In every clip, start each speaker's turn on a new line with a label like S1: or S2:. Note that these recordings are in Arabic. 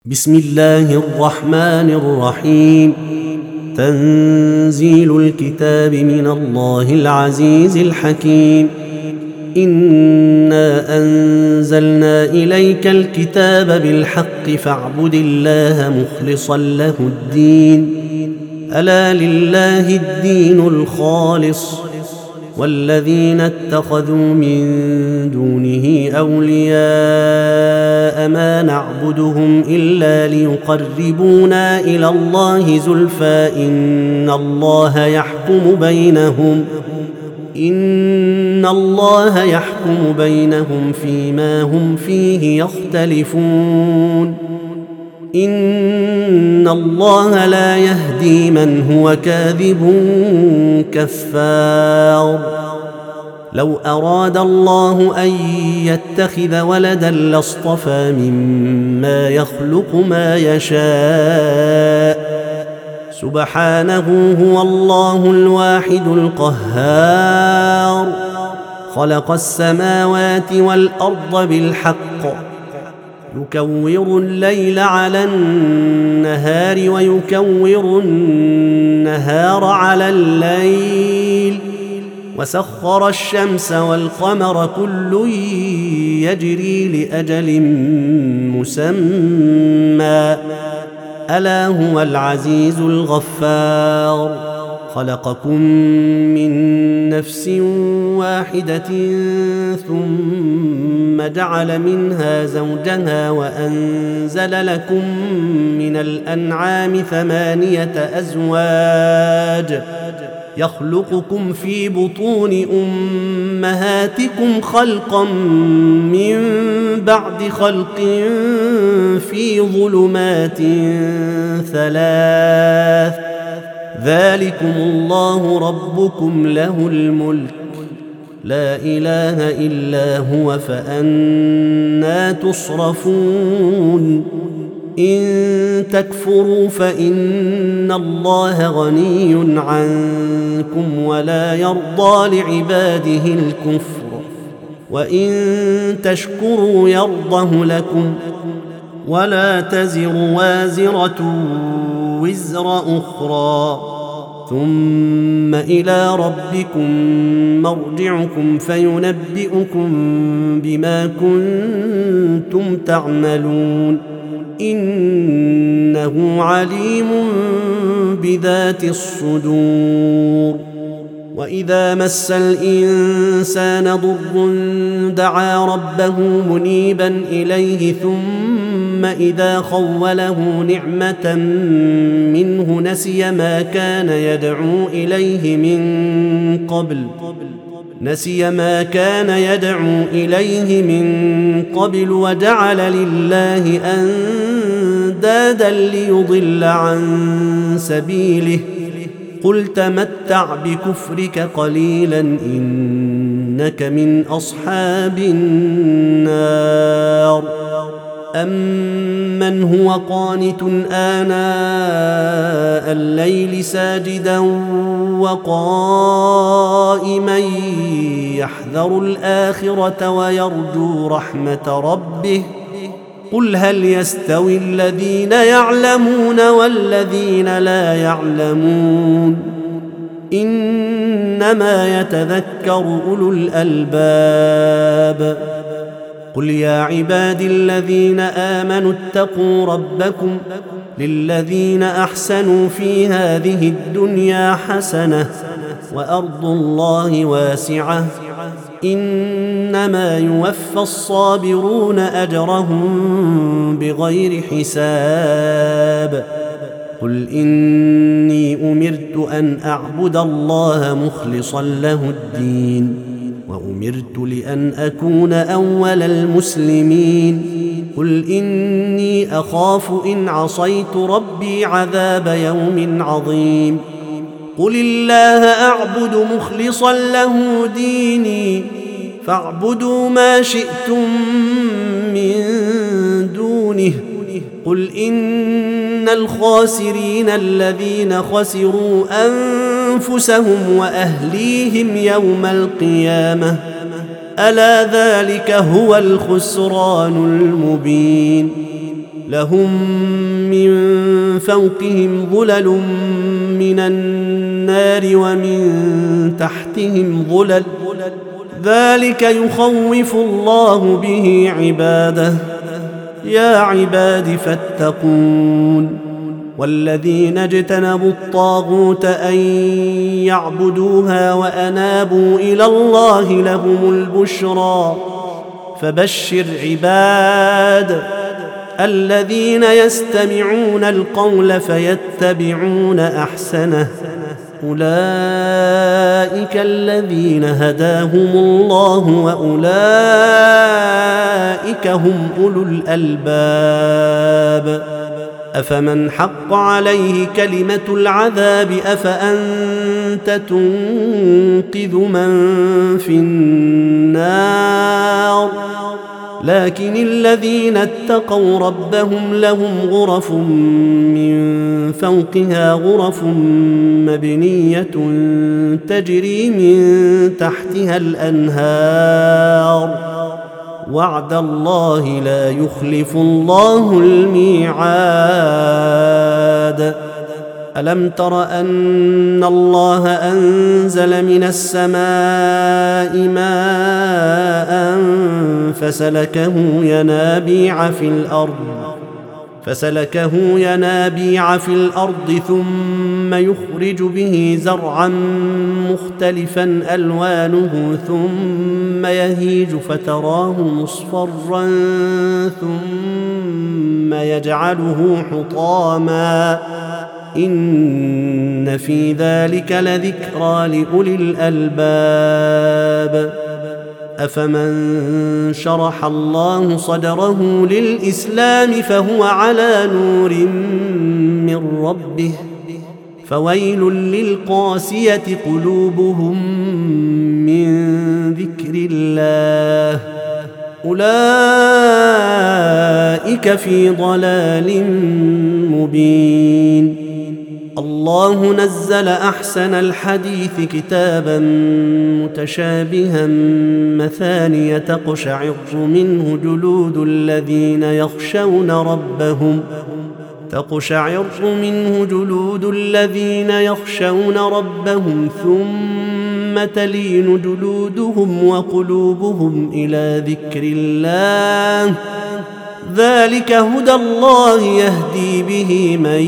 S1: بسم الله الرحمن الرحيم. تنزيل الكتاب من الله العزيز الحكيم. إنا أنزلنا إليك الكتاب بالحق فاعبد الله مخلصا له الدين. ألا لله الدين الخالص والذين اتخذوا من دونه أولياء ما نعبدهم إلا ليقربونا إلى الله زلفى إن الله يحكم بينهم فيما هم فيه يختلفون. إن الله لا يهدي من هو كاذب كفار. لو أراد الله أن يتخذ ولدا لاصطفى مما يخلق ما يشاء سبحانه هو الله الواحد القهار. خلق السماوات والأرض بالحق يكور الليل على النهار ويكور النهار على الليل وسخر الشمس والقمر كل يجري لأجل مسمى ألا هو العزيز الغفار. خلقكم من نفس واحدة ثم جعل منها زوجها وأنزل لكم من الأنعام 8 أزواج يخلقكم في بطون أمهاتكم خلقا من بعد خلق في ظلمات 3 ذلكم الله ربكم له الملك لا إله إلا هو فأنى تصرفون. إن تكفروا فإن الله غني عنكم ولا يرضى لعباده الكفر وإن تشكروا يرضه لكم ولا تزر وازرة وزر أخرى ثم إلى ربكم مرجعكم فينبئكم بما كنتم تعملون. إنه عليم بذات الصدور. وإذا مس الإنسان ضر دعا ربه منيبا إليه ثم إذا خوله نعمة منه نسي ما كان يدعو إليه من قبل وجعل لله أندادا ليضل عن سبيله. قل تمتع بكفرك قليلا إنك من أصحاب النار. أمن هو قانت آناء الليل ساجدا وقائما يحذر الآخرة ويرجو رحمة ربه قل هل يستوي الذين يعلمون والذين لا يعلمون إنما يتذكر أولو الألباب. قل يا عبادي الذين آمنوا اتقوا ربكم للذين أحسنوا في هذه الدنيا حسنة وأرض الله واسعة إنما يوفى الصابرون أجرهم بغير حساب. قل إني أمرت أن أعبد الله مخلصا له الدين وأمرت لأن أكون أول المسلمين. قل إني أخاف إن عصيت ربي عذاب يوم عظيم. قل الله أعبد مخلصا له ديني فاعبدوا ما شئتم من دونه. قل إن الخاسرين الذين خسروا أنفسهم وأهليهم يوم القيامة ألا ذلك هو الخسران المبين. لهم من فوقهم ظلل من النار ومن تحتهم ظلل ذلك يخوف الله به عباده يا عباد فاتقون والذين اجتنبوا الطاغوت أن يعبدوها وأنابوا إلى الله لهم البشرى فبشر عباد الذين يستمعون القول فيتبعون أحسنه أولئك الذين هداهم الله وأولئك هم أولو الألباب أفمن حق عليه كلمة العذاب أفأنت تنقذ من في النار لكن الذين اتقوا ربهم لهم غرف من فوقها غرف مبنية تجري من تحتها الأنهار وعد الله لا يخلف الله الميعاد ألم تر أن الله أنزل من السماء ماء فسلكه ينابيع في الأرض ثم يخرج به زرعا مختلفا ألوانه ثم يهيج فتراه مصفرا ثم يجعله حطاما إن في ذلك لذكرى لأولي الألباب أفمن شرح الله صدره للإسلام فهو على نور من ربه فويل للقاسية قلوبهم من ذكر الله أولئك في ضلال مبين الله نزل أحسن الحديث كتابا متشابها مثانية تقشعر منه جلود الذين يخشون ربهم ثم تلين جلودهم وقلوبهم إلى ذكر الله ذلك هدى الله يهدي به من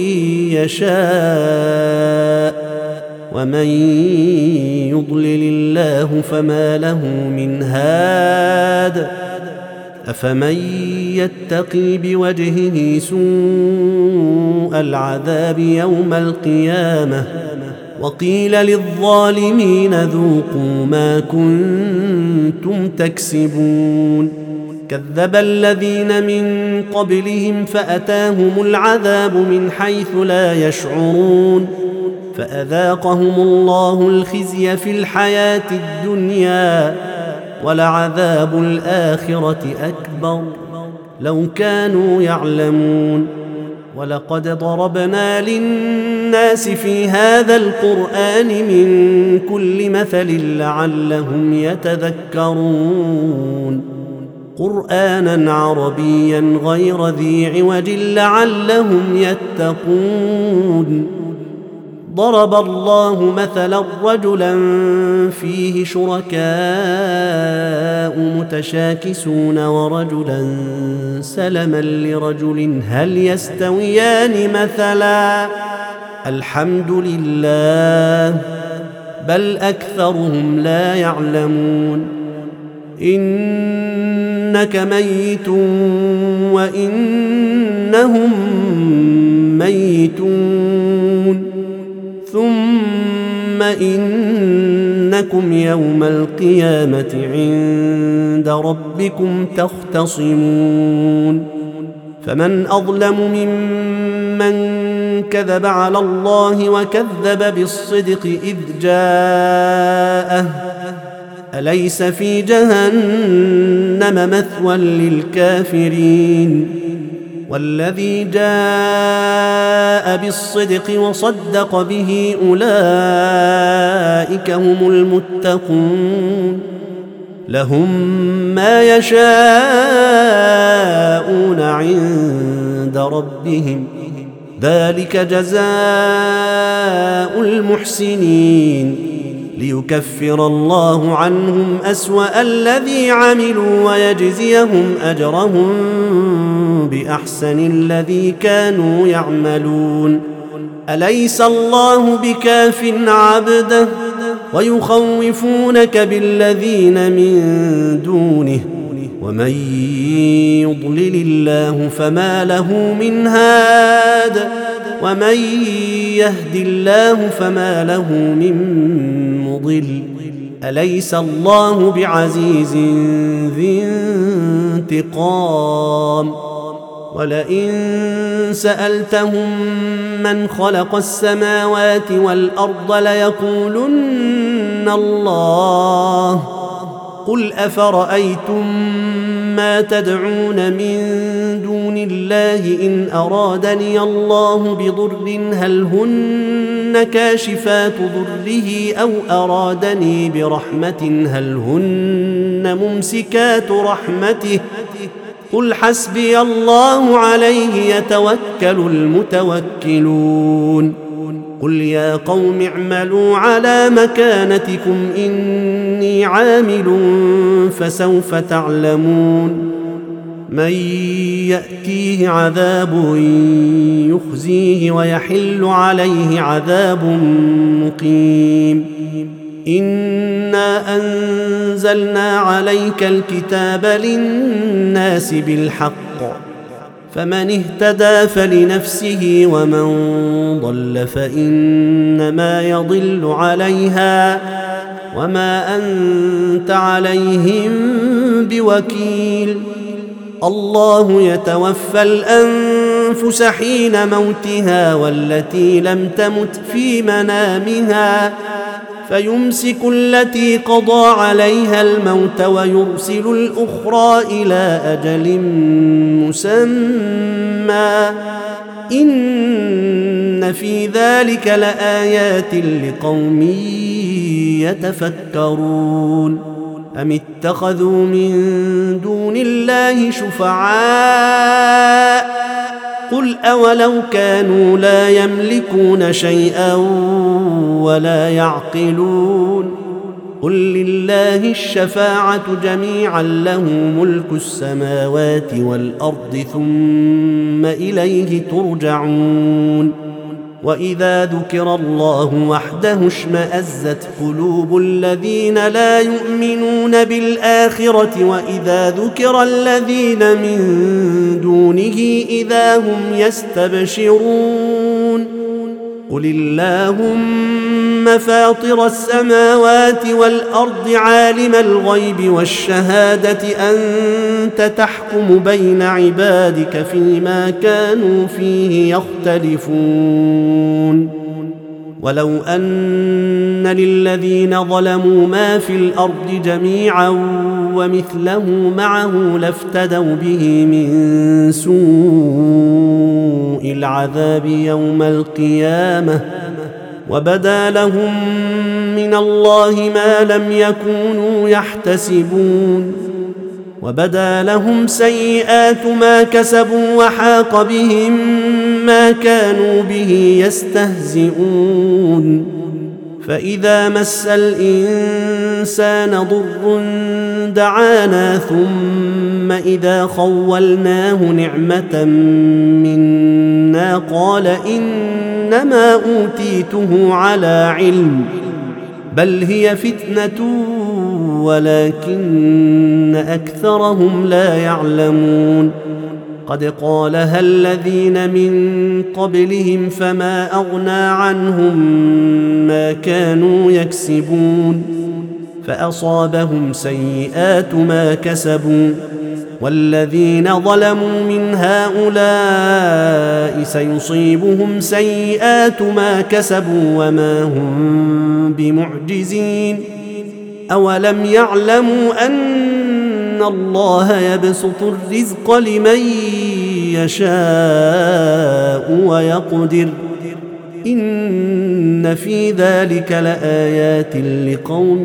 S1: يشاء ومن يضلل الله فما له من هاد أفمن يتقي بوجهه سوء العذاب يوم القيامة وقيل للظالمين ذوقوا ما كنتم تكسبون كذب الذين من قبلهم فأتاهم العذاب من حيث لا يشعرون فأذاقهم الله الخزي في الحياة الدنيا ولعذاب الآخرة أكبر لو كانوا يعلمون ولقد ضربنا للناس في هذا القرآن من كل مثل لعلهم يتذكرون قرآنا عربيا غير ذي عوج لعلهم يتقون ضرب الله مثلا رجلا فيه شركاء متشاكسون ورجلا سلما لرجل هل يستويان مثلا الحمد لله بل أكثرهم لا يعلمون إنك ميت وإنهم ميتون ثم إنكم يوم القيامة عند ربكم تختصمون فمن أظلم ممن كذب على الله وكذب بالصدق إذ جاءه أليس في جهنم مثوى للكافرين والذي جاء بالصدق وصدق به أولئك هم المتقون لهم ما يشاءون عند ربهم ذلك جزاء المحسنين ليكفر الله عنهم أسوأ الذي عملوا ويجزيهم أجرهم بأحسن الذي كانوا يعملون أليس الله بكاف عبده ويخوفونك بالذين من دونه ومن يضلل الله فما له من هاد ومن يهد الله فما له من مضل أليس الله بعزيز ذي انتقام ولئن سألتهم من خلق السماوات والأرض ليقولن الله قل أفرأيتم ما تدعون من دون الله إن أرادني الله بضر هل هن كاشفات ضره أو أرادني برحمة هل هن ممسكات رحمته قل حسبي الله عليه يتوكل المتوكلون قل يا قوم اعملوا على مكانتكم إني عامل فسوف تعلمون من يأتيه عذاب يخزيه ويحل عليه عذاب مقيم إنا أنزلنا عليك الكتاب للناس بالحق فمن اهتدى فلنفسه ومن ضل فإنما يضل عليها وما أنت عليهم بوكيل الله يتوفى الأنفس حين موتها والتي لم تمت في منامها فيمسك التي قضى عليها الموت ويرسل الأخرى إلى أجل مسمى إن في ذلك لآيات لقوم يتفكرون أم اتخذوا من دون الله شفعاء قل أولو كانوا لا يملكون شيئا ولا يعقلون قل لله الشفاعة جميعا له ملك السماوات والأرض ثم إليه ترجعون وإذا ذكر الله وحده اشمأزت قلوب الذين لا يؤمنون بالآخرة وإذا ذكر الذين من دونه إذا هم يستبشرون قل اللهم فاطر السماوات والأرض عالم الغيب والشهادة أنت تحكم بين عبادك فيما كانوا فيه يختلفون ولو أن للذين ظلموا ما في الأرض جميعا ومثله معه لافتدوا به من سوء العذاب يوم القيامة وبدا لهم من الله ما لم يكونوا يحتسبون وبدا لهم سيئات ما كسبوا وحاق بهم ما كانوا به يستهزئون فإذا مس الإنسان ضر دعانا ثم إذا خولناه نعمة منا قال إنما أوتيته على علم بل هي فتنة ولكن أكثرهم لا يعلمون قد قالها الذين من قبلهم فما أغنى عنهم ما كانوا يكسبون فأصابهم سيئات ما كسبوا والذين ظلموا من هؤلاء سيصيبهم سيئات ما كسبوا وما هم بمعجزين أولم يعلموا أن الله يبسط الرزق لمن يشاء ويقدر إن في ذلك لآيات لقوم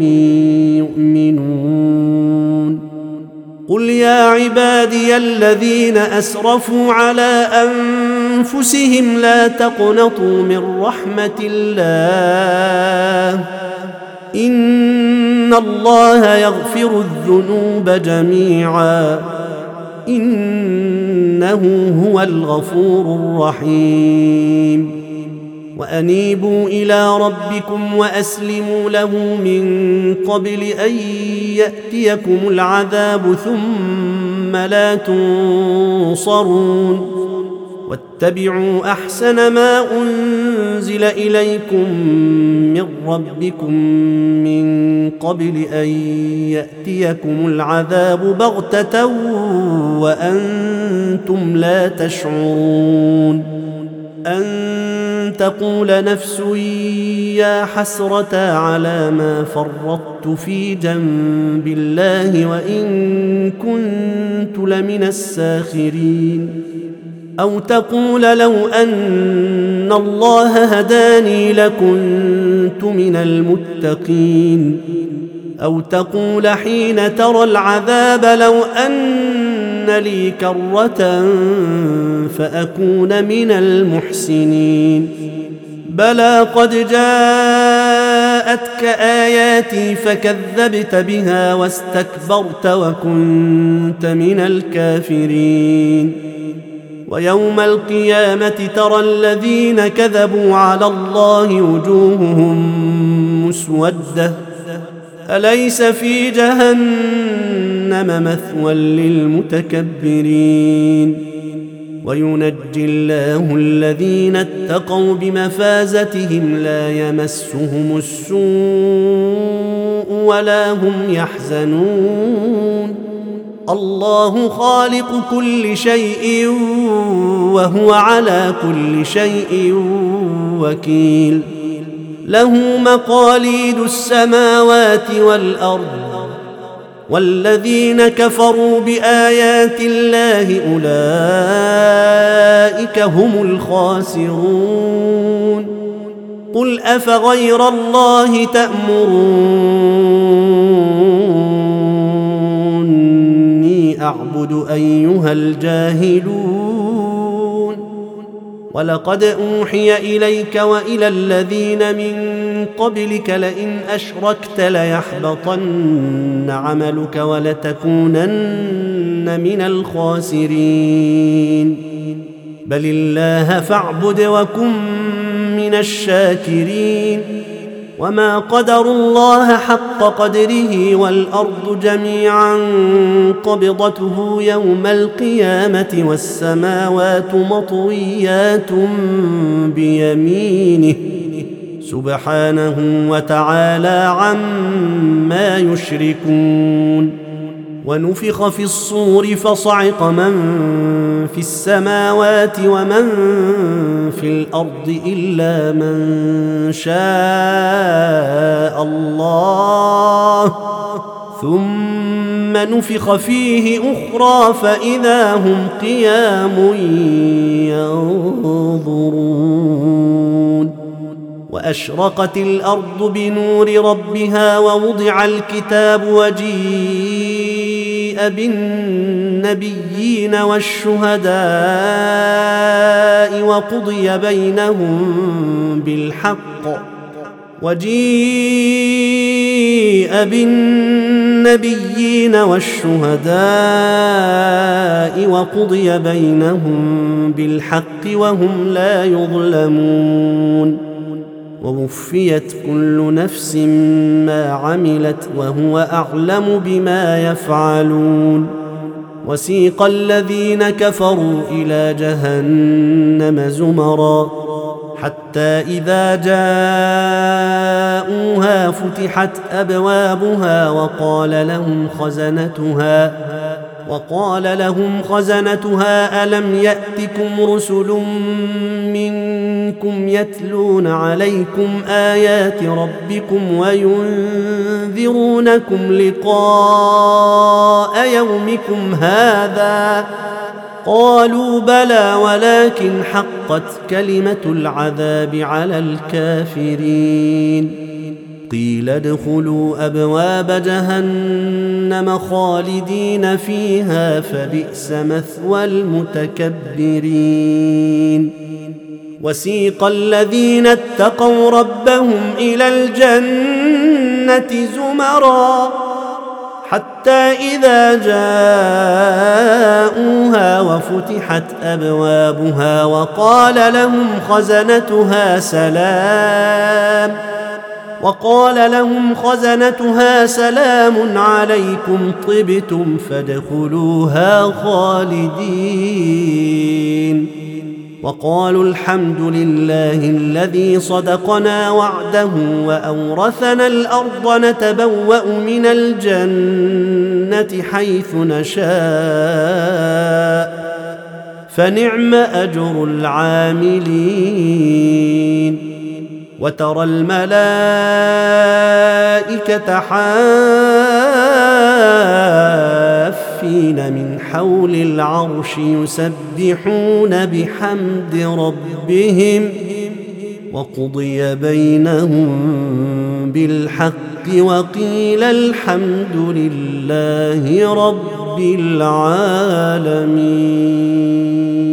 S1: يؤمنون قل يا عبادي الذين أسرفوا على أنفسهم لا تقنطوا من رحمة الله إن الله يغفر الذنوب جميعا إنه هو الغفور الرحيم وأنيبوا إلى ربكم وأسلموا له من قبل أن يأتيكم العذاب ثم لا تنصرون واتبعوا أحسن ما أنزل إليكم من ربكم من قبل أن يأتيكم العذاب بغتة وأنتم لا تشعرون أن تقول نفس يا حسرة على ما فرطت في جنب الله وإن كنت لمن الساخرين أو تقول لو أن الله هداني لكنت من المتقين أو تقول حين ترى العذاب لو أن لي كرة فأكون من المحسنين بلى قد جاءتك آياتي فكذبت بها واستكبرت وكنت من الكافرين ويوم القيامة ترى الذين كذبوا على الله وجوههم مسودة أليس في جهنم مثوى للمتكبرين وينجي الله الذين اتقوا بمفازتهم لا يمسهم السوء ولا هم يحزنون الله خالق كل شيء وهو على كل شيء وكيل له مقاليد السماوات والأرض والذين كفروا بآيات الله أولئك هم الخاسرون قل أفغير الله تأمروني أعبد أيها الجاهلون ولقد أوحي إليك وإلى الذين من قبلك لئن أشركت ليحبطن عملك ولتكونن من الخاسرين بل الله فاعبد وكن من الشاكرين وما قدروا الله حق قدره والأرض جميعا قبضته يوم القيامة والسماوات مطويات بيمينه سبحانه وتعالى عما يشركون ونفخ في الصور فصعق من في السماوات ومن في الأرض إلا من شاء الله ثم نفخ فيه أخرى فإذا هم قيام ينظرون وأشرقت الأرض بنور ربها ووضع الكتاب وجيء بالنبيين والشهداء وقضي بينهم بالحق وهم لا يظلمون ووفيت كل نفس ما عملت وهو أعلم بما يفعلون وسيق الذين كفروا إلى جهنم زمرا حتى إذا جاءوها فتحت أبوابها وقال لهم خزنتها ألم يأتكم رسل منكم يتلون عليكم آيات ربكم وينذرونكم لقاء يومكم هذا قالوا بلى ولكن حقت كلمة العذاب على الكافرين قيل ادخلوا أبواب جهنم خالدين فيها فبئس مثوى المتكبرين وسيق الذين اتقوا ربهم إلى الجنة زمرا حتى إذا جاءوها وفتحت أبوابها وقال لهم خزنتها سلام عليكم طبتم فادخلوها خالدين وقالوا الحمد لله الذي صدقنا وعده وأورثنا الأرض نتبوأ من الجنة حيث نشاء فنعم أجر العاملين وترى الملائكة حافين من حول العرش يسبحون بحمد ربهم وقضي بينهم بالحق وقيل الحمد لله رب العالمين.